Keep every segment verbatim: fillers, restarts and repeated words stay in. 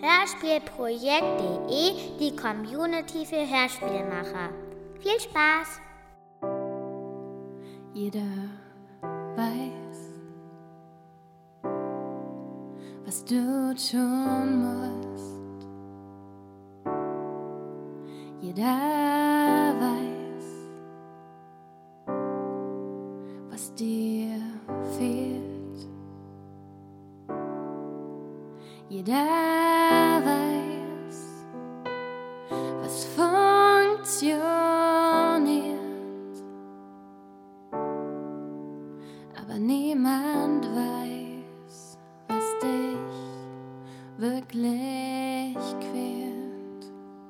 hörspielprojekt punkt de, die Community für Hörspielmacher. Viel Spaß! Jeder weiß, was du tun musst. Jeder weiß, was dir fehlt. Jeder weiß, was funktioniert. Aber niemand weiß, was dich wirklich quält.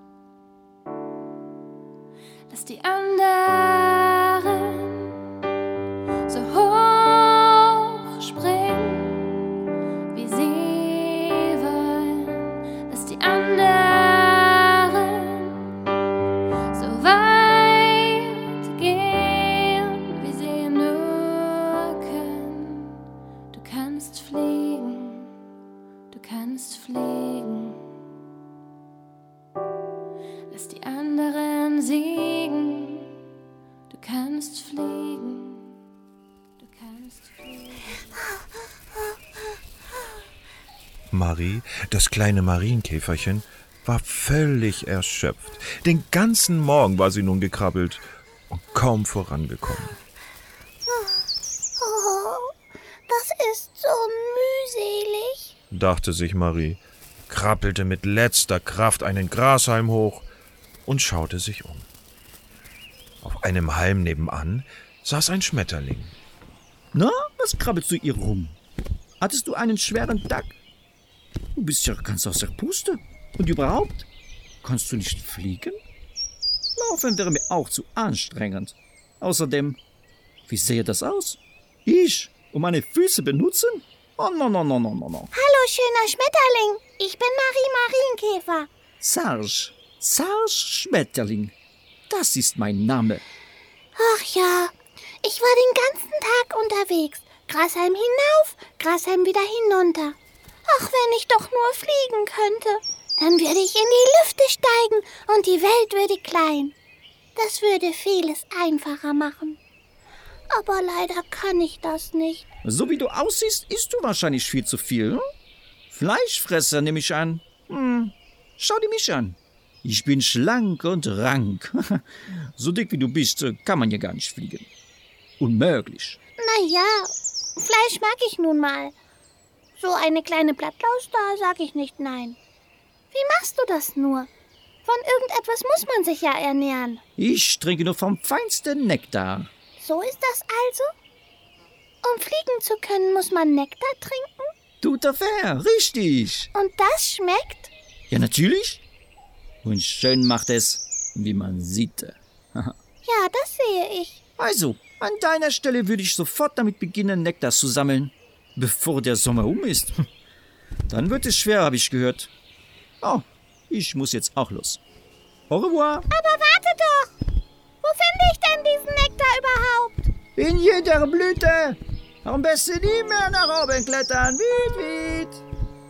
Lass die anderen so hoch springen, wie sie wollen. Lass die anderen so weit gehen, wie sie nur können. Du kannst fliegen, du kannst fliegen. Lass die anderen siegen. Du kannst fliegen. Du kannst fliegen. Marie, das kleine Marienkäferchen, war völlig erschöpft. Den ganzen Morgen war sie nun gekrabbelt und kaum vorangekommen. Oh, das ist so mühselig, dachte sich Marie, krabbelte mit letzter Kraft einen Grashalm hoch und schaute sich um. Auf einem Halm nebenan saß ein Schmetterling. Na, was krabbelst du hier rum? Hattest du einen schweren Tag? Du bist ja ganz aus der Puste. Und überhaupt, kannst du nicht fliegen? Laufen wäre mir auch zu anstrengend. Außerdem, wie sähe das aus? Ich, um meine Füße benutzen? Oh, no, no, no, no, no, no. Hallo, schöner Schmetterling. Ich bin Marie Marienkäfer. Serge, Serge Schmetterling. Das ist mein Name. Ach ja, ich war den ganzen Tag unterwegs. Grashalm hinauf, Grashalm wieder hinunter. Ach, wenn ich doch nur fliegen könnte. Dann würde ich in die Lüfte steigen und die Welt würde klein. Das würde vieles einfacher machen. Aber leider kann ich das nicht. So wie du aussiehst, isst du wahrscheinlich viel zu viel. Hm? Fleischfresser nehme ich an. Hm. Schau dir mich an. Ich bin schlank und rank. So dick wie du bist, kann man ja gar nicht fliegen. Unmöglich. Naja, Fleisch mag ich nun mal. So eine kleine Blattlaus, da sag ich nicht nein. Wie machst du das nur? Von irgendetwas muss man sich ja ernähren. Ich trinke nur vom feinsten Nektar. So ist das also? Um fliegen zu können, muss man Nektar trinken? Tout à fait, richtig. Und das schmeckt? Ja, natürlich. Und schön macht es, wie man sieht. Ja, das sehe ich. Also, an deiner Stelle würde ich sofort damit beginnen, Nektar zu sammeln, bevor der Sommer um ist. Dann wird es schwer, habe ich gehört. Oh, ich muss jetzt auch los. Au revoir. Aber warte doch. Wo finde ich denn diesen Nektar überhaupt? In jeder Blüte. Am besten nie mehr nach oben klettern. Wied, wied.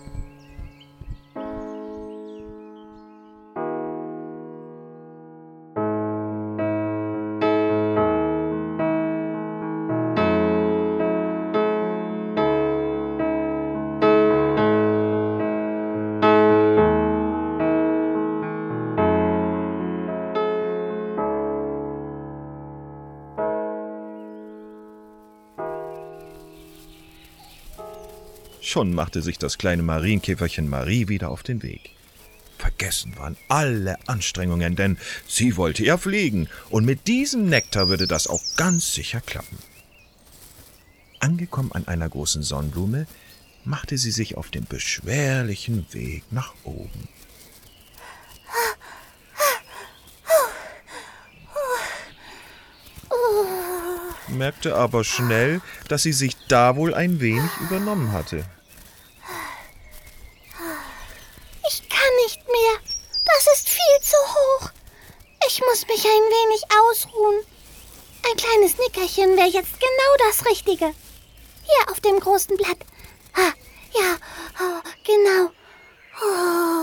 Schon machte sich das kleine Marienkäferchen Marie wieder auf den Weg. Vergessen waren alle Anstrengungen, denn sie wollte ja fliegen, und mit diesem Nektar würde das auch ganz sicher klappen. Angekommen an einer großen Sonnenblume, machte sie sich auf den beschwerlichen Weg nach oben. Merkte aber schnell, dass sie sich da wohl ein wenig übernommen hatte. Ich kann nicht mehr. Das ist viel zu hoch. Ich muss mich ein wenig ausruhen. Ein kleines Nickerchen wäre jetzt genau das Richtige. Hier auf dem großen Blatt. Ah, ja, oh, genau. Oh.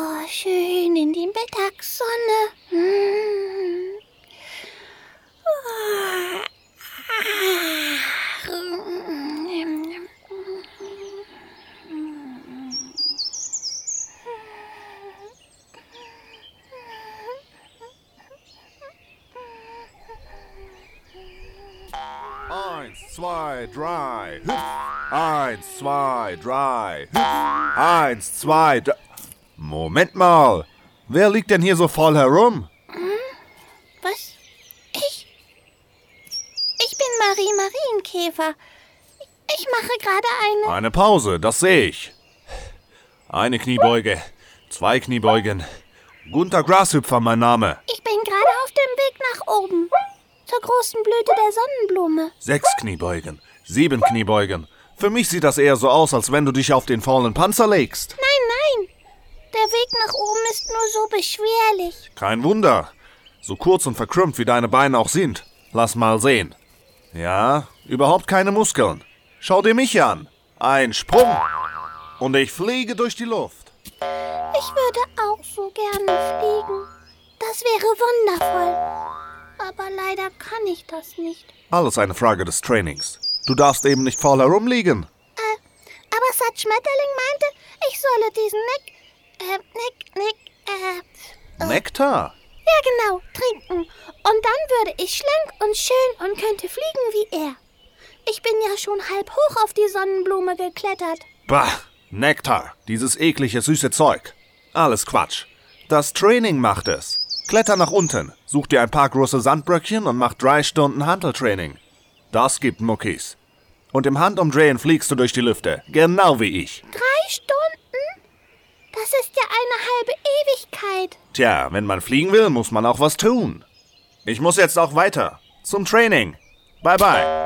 zwei, drei, hüpf. Eins, zwei, drei, hüpf. Eins, zwei, drei. Moment mal. Wer liegt denn hier so voll herum? Hm? Was? Ich? Ich bin Marie Marienkäfer. Ich mache gerade eine... Eine Pause, das sehe ich. Eine Kniebeuge, zwei Kniebeugen. Gunther Grashüpfer, mein Name. Ich bin gerade auf dem Weg nach oben. Zur großen Blüte der Sonnenblume. Sechs Kniebeugen, sieben Kniebeugen. Für mich sieht das eher so aus, als wenn du dich auf den faulen Panzer legst. Nein, nein. Der Weg nach oben ist nur so beschwerlich. Kein Wunder. So kurz und verkrümmt wie deine Beine auch sind. Lass mal sehen. Ja, überhaupt keine Muskeln. Schau dir mich an. Ein Sprung. Und ich fliege durch die Luft. Ich würde auch so gerne fliegen. Das wäre wundervoll. Aber leider kann ich das nicht. Alles eine Frage des Trainings. Du darfst eben nicht faul herumliegen. Äh, aber Sat Schmetterling meinte, ich solle diesen Neck, äh, Neck, Neck, äh... Nektar? Ja, genau, trinken. Und dann würde ich schlank und schön und könnte fliegen wie er. Ich bin ja schon halb hoch auf die Sonnenblume geklettert. Bah, Nektar, dieses eklige, süße Zeug. Alles Quatsch. Das Training macht es. Kletter nach unten, such dir ein paar große Sandbröckchen und mach drei Stunden Hanteltraining. Das gibt Muckis. Und im Handumdrehen fliegst du durch die Lüfte, genau wie ich. Drei Stunden? Das ist ja eine halbe Ewigkeit. Tja, wenn man fliegen will, muss man auch was tun. Ich muss jetzt auch weiter. Zum Training. Bye, bye.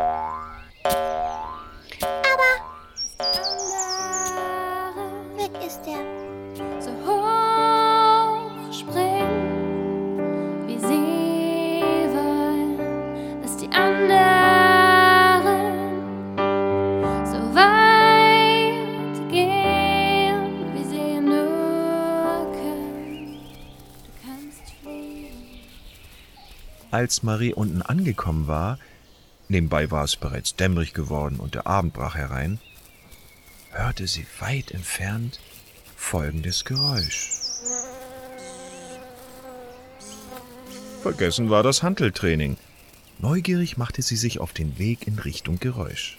Weg ist er. So hoch springen, wie sie wollen, dass die anderen so weit gehen, wie sie nur können. Du kannst fliegen. Als Marie unten angekommen war, nebenbei war es bereits dämmerig geworden und der Abend brach herein, hörte sie weit entfernt folgendes Geräusch. Vergessen war das Hanteltraining. Neugierig machte sie sich auf den Weg in Richtung Geräusch.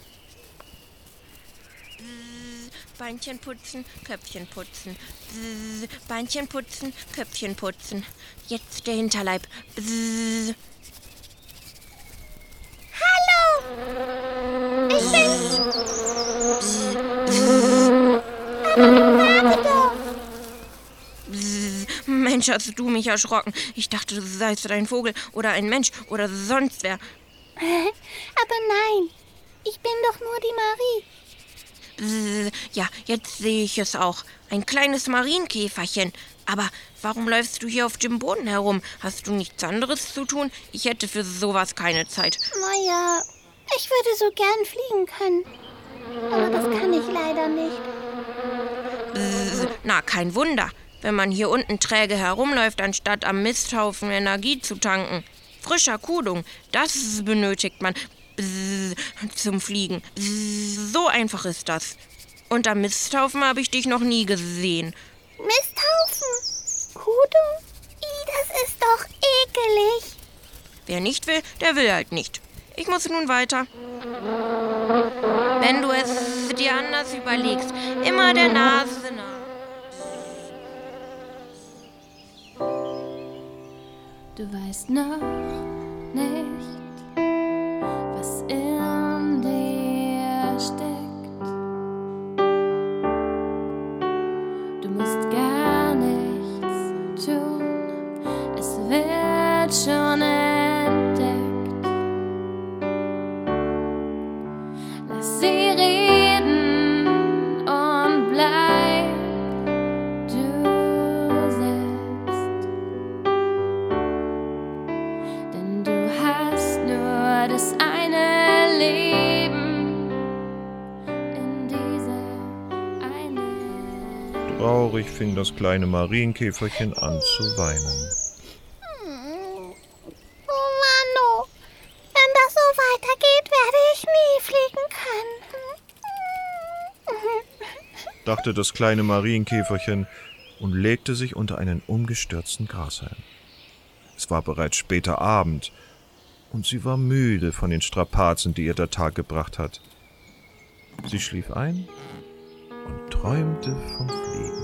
Beinchen putzen, Köpfchen putzen. Bzz, Beinchen putzen, Köpfchen putzen. Jetzt der Hinterleib. Bzz. Hallo! Ich bin... Warte doch! Bzz. Mensch, hast du mich erschrocken. Ich dachte, du seist ein Vogel oder ein Mensch oder sonst wer. Aber nein, ich bin doch nur die Marie. Bzz. Ja, jetzt sehe ich es auch. Ein kleines Marienkäferchen. Aber warum läufst du hier auf dem Boden herum? Hast du nichts anderes zu tun? Ich hätte für sowas keine Zeit. Naja, ich würde so gern fliegen können. Aber das kann ich leider nicht. Bzz. Na, kein Wunder, wenn man hier unten träge herumläuft, anstatt am Misthaufen Energie zu tanken. Frischer Kudung, das benötigt man Bzz. Zum Fliegen. Bzz. So einfach ist das. Und am Misthaufen habe ich dich noch nie gesehen. Misthaufen? Kudung? Ih, das ist doch ekelig. Wer nicht will, der will halt nicht. Ich muss nun weiter. Wenn du es dir anders überlegst, immer der Nase nach. Du weißt noch nicht, was in dir steckt. Du musst gar nichts tun, es wird schon entdeckt. Lass sie reden und bleib du selbst. Denn du hast nur das eine Leben in dieser eine. Traurig fing das kleine Marienkäferchen an zu weinen. Oh Mano, wenn das so weitergeht, werde ich nie fliegen können. Dachte das kleine Marienkäferchen und legte sich unter einen umgestürzten Grashalm. Es war bereits später Abend und sie war müde von den Strapazen, die ihr der Tag gebracht hat. Sie schlief ein und träumte vom Fliegen.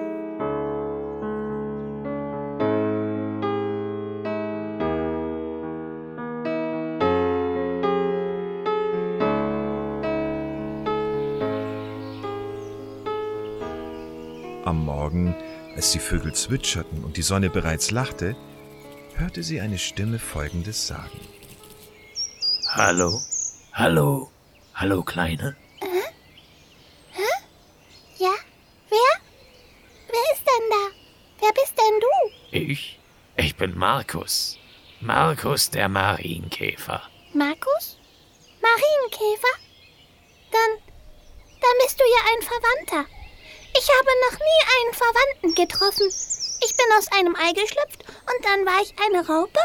Am Morgen, als die Vögel zwitscherten und die Sonne bereits lachte, hörte sie eine Stimme Folgendes sagen. Hallo? Hallo? Hallo, Kleine? Ja? Wer? Wer ist denn da? Wer bist denn du? Ich? Ich bin Markus. Markus der Marienkäfer. Markus? Marienkäfer? Dann, dann bist du ja ein Verwandter. Ich habe noch nie einen Verwandten getroffen. Ich bin aus einem Ei geschlüpft und dann war ich eine Raupe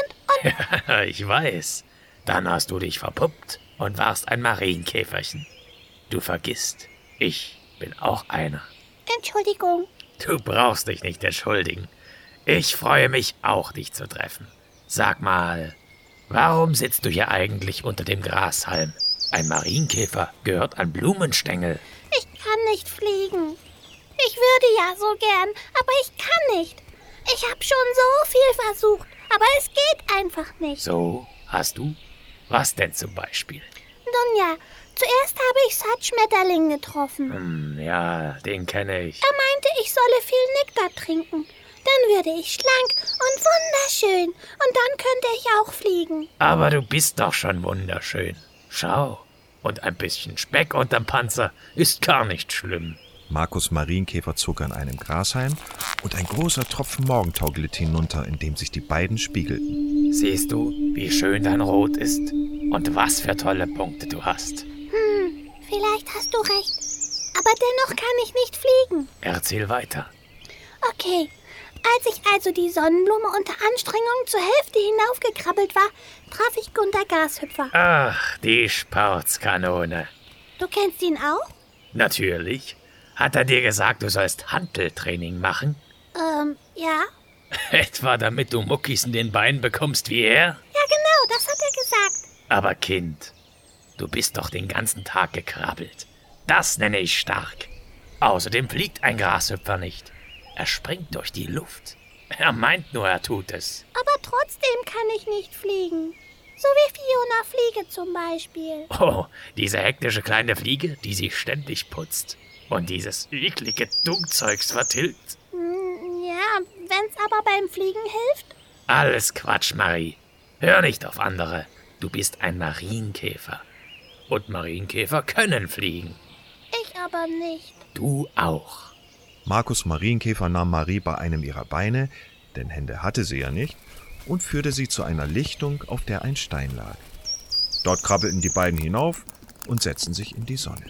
und... und Ich weiß. Dann hast du dich verpuppt und warst ein Marienkäferchen. Du vergisst, ich bin auch einer. Entschuldigung. Du brauchst dich nicht entschuldigen. Ich freue mich auch, dich zu treffen. Sag mal, warum sitzt du hier eigentlich unter dem Grashalm? Ein Marienkäfer gehört an Blumenstängel. Ich kann nicht fliegen. Ich würde ja so gern, aber ich kann nicht. Ich habe schon so viel versucht, aber es geht einfach nicht. So, hast du? Was denn zum Beispiel? Nun ja, zuerst habe ich Sattschmetterling getroffen. Hm, ja, den kenne ich. Er meinte, ich solle viel Nektar trinken. Dann würde ich schlank und wunderschön und dann könnte ich auch fliegen. Aber du bist doch schon wunderschön. Schau, und ein bisschen Speck unterm Panzer ist gar nicht schlimm. Markus Marienkäfer zog an einem Grashalm und ein großer Tropfen Morgentau glitt hinunter, in dem sich die beiden spiegelten. Siehst du, wie schön dein Rot ist und was für tolle Punkte du hast. Hm, vielleicht hast du recht. Aber dennoch kann ich nicht fliegen. Erzähl weiter. Okay, als ich also die Sonnenblume unter Anstrengung zur Hälfte hinaufgekrabbelt war, traf ich Gunter Gashüpfer. Ach, die Sportskanone. Du kennst ihn auch? Natürlich. Hat er dir gesagt, du sollst Hanteltraining machen? Ähm, ja. Etwa damit du Muckis in den Beinen bekommst wie er? Ja, genau, das hat er gesagt. Aber Kind, du bist doch den ganzen Tag gekrabbelt. Das nenne ich stark. Außerdem fliegt ein Grashüpfer nicht. Er springt durch die Luft. Er meint nur, er tut es. Aber trotzdem kann ich nicht fliegen. So wie Fiona Fliege zum Beispiel. Oh, diese hektische kleine Fliege, die sich ständig putzt und dieses eklige Dunkzeugs vertilgt. Hm, ja, wenn's aber beim Fliegen hilft. Alles Quatsch, Marie. Hör nicht auf andere. Du bist ein Marienkäfer. Und Marienkäfer können fliegen. Ich aber nicht. Du auch. Markus Marienkäfer nahm Marie bei einem ihrer Beine, denn Hände hatte sie ja nicht, und führte sie zu einer Lichtung, auf der ein Stein lag. Dort krabbelten die beiden hinauf und setzten sich in die Sonne.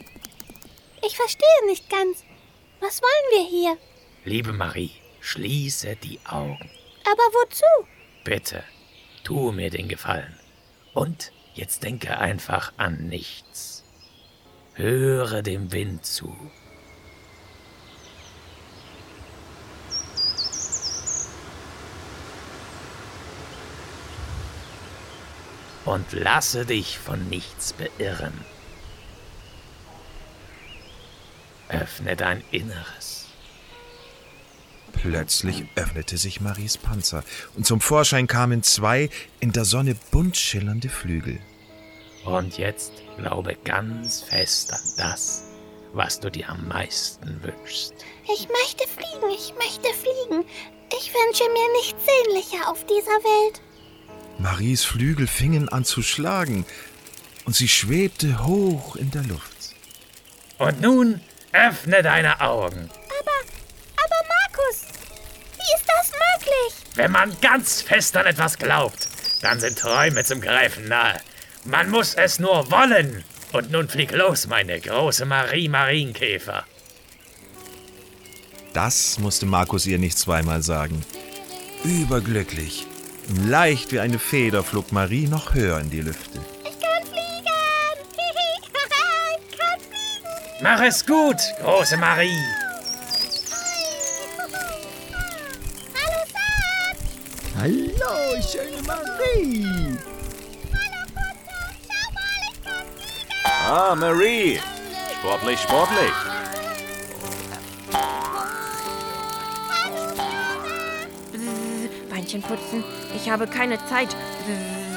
Ich verstehe nicht ganz. Was wollen wir hier? Liebe Marie, schließe die Augen. Aber wozu? Bitte, tu mir den Gefallen. Und jetzt denke einfach an nichts. Höre dem Wind zu. Und lasse dich von nichts beirren. Öffne dein Inneres. Plötzlich öffnete sich Maries Panzer und zum Vorschein kamen zwei in der Sonne bunt schillernde Flügel. Und jetzt glaube ganz fest an das, was du dir am meisten wünschst. Ich möchte fliegen, ich möchte fliegen. Ich wünsche mir nichts sehnlicher auf dieser Welt. Maries Flügel fingen an zu schlagen und sie schwebte hoch in der Luft. Und nun öffne deine Augen. Aber, aber Markus, wie ist das möglich? Wenn man ganz fest an etwas glaubt, dann sind Träume zum Greifen nahe. Man muss es nur wollen. Und nun flieg los, meine große Marie Marienkäfer. Das musste Markus ihr nicht zweimal sagen. Überglücklich, leicht wie eine Feder flog Marie noch höher in die Lüfte. Ich kann fliegen! Ich kann fliegen! Mach es gut, große Marie. Hallo, Sam! Hallo, schöne Marie. Ah, Marie. Sportlich, sportlich. Bzzz, Beinchen putzen. Ich habe keine Zeit. Bzzz.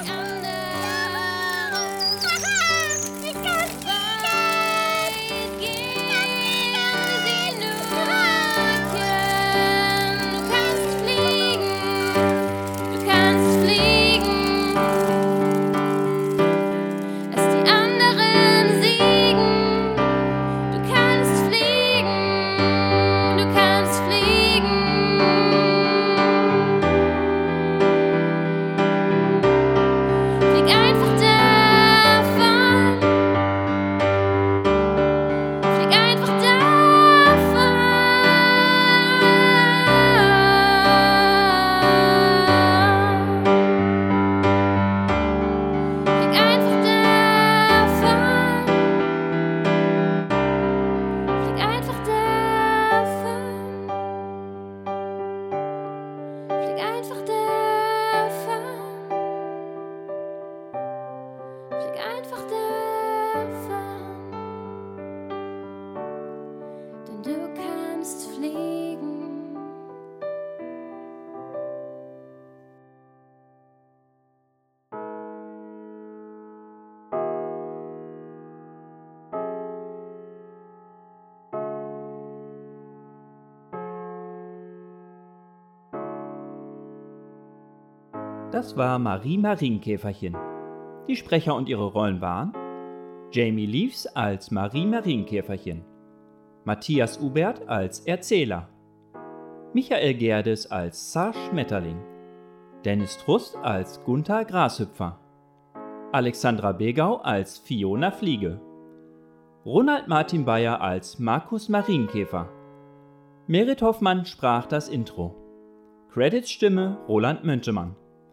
Das war Marie Marienkäferchen. Die Sprecher und ihre Rollen waren Jamie Leaves als Marie Marienkäferchen, Matthias Ubert als Erzähler, Michael Gerdes als Zar Schmetterling, Dennis Trust als Gunther Grashüpfer, Alexandra Begau als Fiona Fliege, Ronald Martin Bayer als Markus Marienkäfer, Merit Hoffmann sprach das Intro, Credits Stimme Roland Möntemann,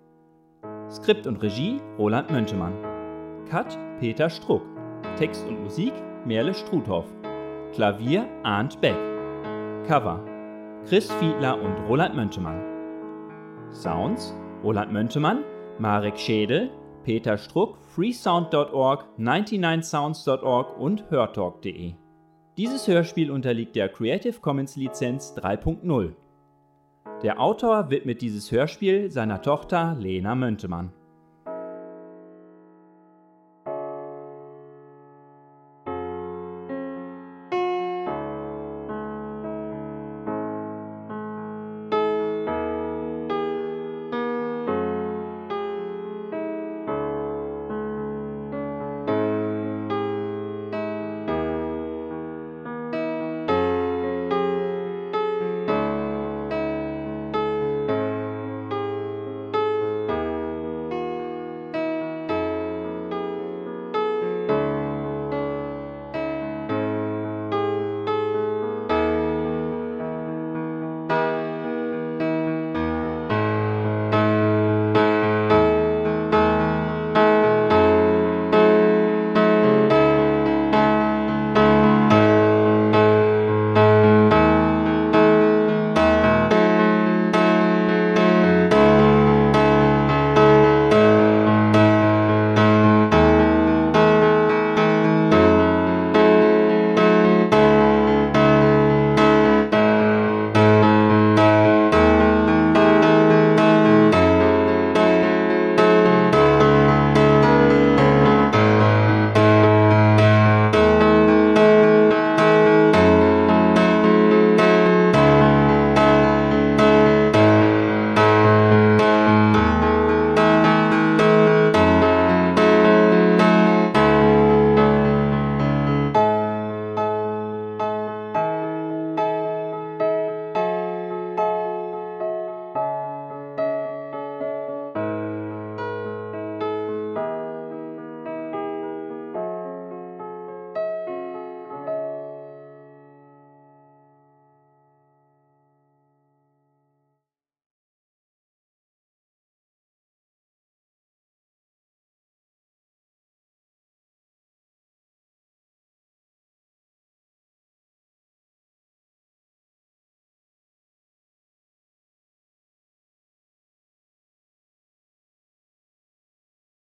Skript und Regie Roland Möntemann, Cut Peter Struck, Text und Musik Merle Struthoff, Klavier Arndt Beck, Cover Chris Fiedler und Roland Möntemann, Sounds Roland Möntemann, Marek Schädel, Peter Struck, freesound punkt org, neunundneunzig sounds punkt org und hörtalk punkt de. Dieses Hörspiel unterliegt der Creative Commons Lizenz drei Punkt null. Der Autor widmet dieses Hörspiel seiner Tochter Lena Möntemann.